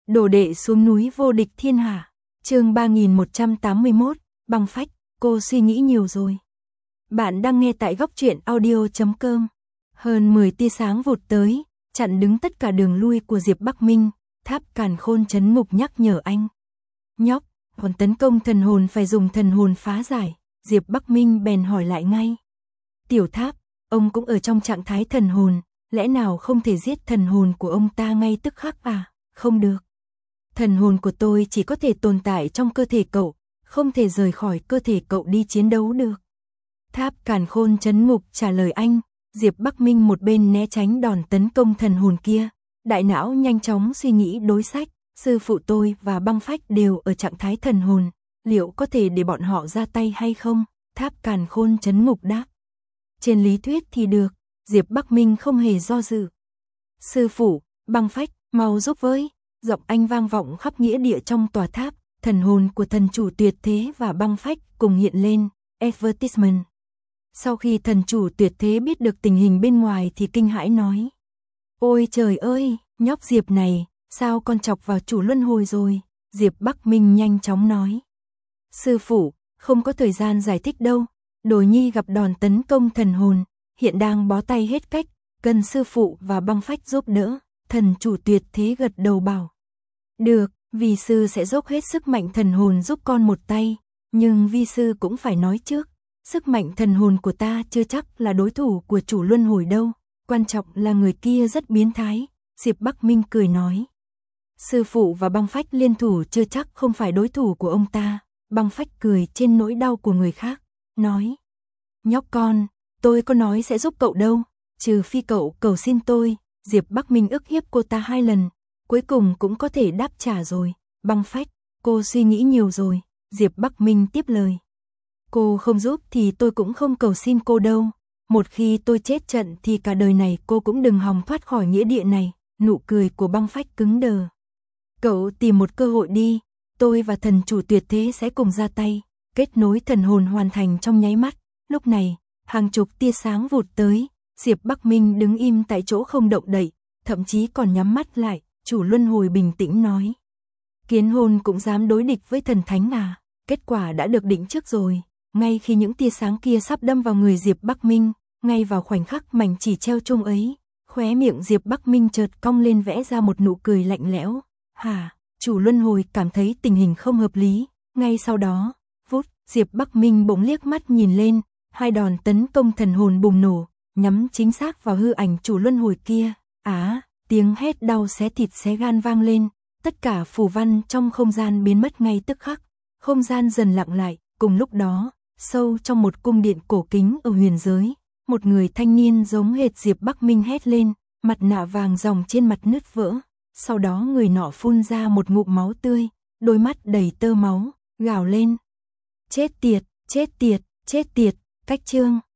Đồ đệ xuống núi vô địch thiên hạ. Chương 3181, băng phách, cô suy nghĩ nhiều rồi. Bạn đang nghe tại góc truyện audio.com. Hơn 10 tia sáng vụt tới, chặn đứng tất cả đường lui của Diệp Bắc Minh. Tháp Càn Khôn trấn ngục nhắc nhở anh. Nhóc, còn tấn công thần hồn phải dùng thần hồn phá giải. Diệp Bắc Minh bèn hỏi lại ngay. Tiểu Tháp, ông cũng ở trong trạng thái thần hồn, lẽ nào không thể giết thần hồn của ông ta ngay tức khắc à? Không được. Thần hồn của tôi chỉ có thể tồn tại trong cơ thể cậu, không thể rời khỏi cơ thể cậu đi chiến đấu được. Tháp Càn Khôn trấn ngục trả lời anh. Diệp Bắc Minh một bên né tránh đòn tấn công thần hồn kia, đại não nhanh chóng suy nghĩ đối sách. Sư phụ tôi và băng phách đều ở trạng thái thần hồn, liệu có thể để bọn họ ra tay hay không? Tháp Càn Khôn trấn ngục đáp. Trên lý thuyết thì được. Diệp Bắc Minh không hề do dự. Sư phụ, băng phách, mau giúp với. Giọng anh vang vọng khắp nghĩa địa trong tòa tháp. Thần hồn của thần chủ tuyệt thế và băng phách cùng hiện lên. Advertisement. Sau khi thần chủ tuyệt thế biết được tình hình bên ngoài thì kinh hãi nói. Ôi trời ơi, nhóc Diệp này, sao con chọc vào chủ luân hồi rồi? Diệp Bắc Minh nhanh chóng nói. Sư phụ, không có thời gian giải thích đâu. Đồ nhi gặp đòn tấn công thần hồn, hiện đang bó tay hết cách, cần sư phụ và băng phách giúp đỡ. Thần chủ tuyệt thế gật đầu bảo. Được, vi sư sẽ dốc hết sức mạnh thần hồn giúp con một tay, nhưng vi sư cũng phải nói trước, sức mạnh thần hồn của ta chưa chắc là đối thủ của chủ luân hồi đâu, quan trọng là người kia rất biến thái. Diệp Bắc Minh cười nói. Sư phụ và băng phách liên thủ chưa chắc không phải đối thủ của ông ta. Băng phách cười trên nỗi đau của người khác, nói. Nhóc con, tôi có nói sẽ giúp cậu đâu, trừ phi cậu cầu xin tôi. Diệp Bắc Minh ức hiếp cô ta 2 lần, cuối cùng cũng có thể đáp trả rồi. Băng phách, cô suy nghĩ nhiều rồi. Diệp Bắc Minh tiếp lời. Cô không giúp thì tôi cũng không cầu xin cô đâu. Một khi tôi chết trận thì cả đời này cô cũng đừng hòng thoát khỏi nghĩa địa này. Nụ cười của băng phách cứng đờ. Cậu tìm một cơ hội đi, tôi và thần chủ tuyệt thế sẽ cùng ra tay. Kết nối thần hồn hoàn thành trong nháy mắt. Lúc này, hàng chục tia sáng vụt tới. Diệp Bắc Minh đứng im tại chỗ không động đậy, thậm chí còn nhắm mắt lại. Chủ luân hồi bình tĩnh nói. Kiến hồn cũng dám đối địch với thần thánh à? Kết quả đã được định trước rồi. Ngay khi những tia sáng kia sắp đâm vào người Diệp Bắc Minh, ngay vào khoảnh khắc mảnh chỉ treo chung ấy, khóe miệng Diệp Bắc Minh chợt cong lên vẽ ra một nụ cười lạnh lẽo. Hả? Chủ luân hồi cảm thấy tình hình không hợp lý. Ngay sau đó, vút, Diệp Bắc Minh bỗng liếc mắt nhìn lên, 2 đòn tấn công thần hồn bùng nổ, nhắm chính xác vào hư ảnh chủ luân hồi kia. Tiếng hét đau xé thịt xé gan vang lên, tất cả phù văn trong không gian biến mất ngay tức khắc, không gian dần lặng lại. Cùng lúc đó, sâu trong một cung điện cổ kính ở huyền giới, một người thanh niên giống hệt Diệp Bắc Minh hét lên, mặt nạ vàng ròng trên mặt nứt vỡ. Sau đó người nọ phun ra một ngụm máu tươi, đôi mắt đầy tơ máu, gào lên. Chết tiệt, chết tiệt, chết tiệt. Cách chương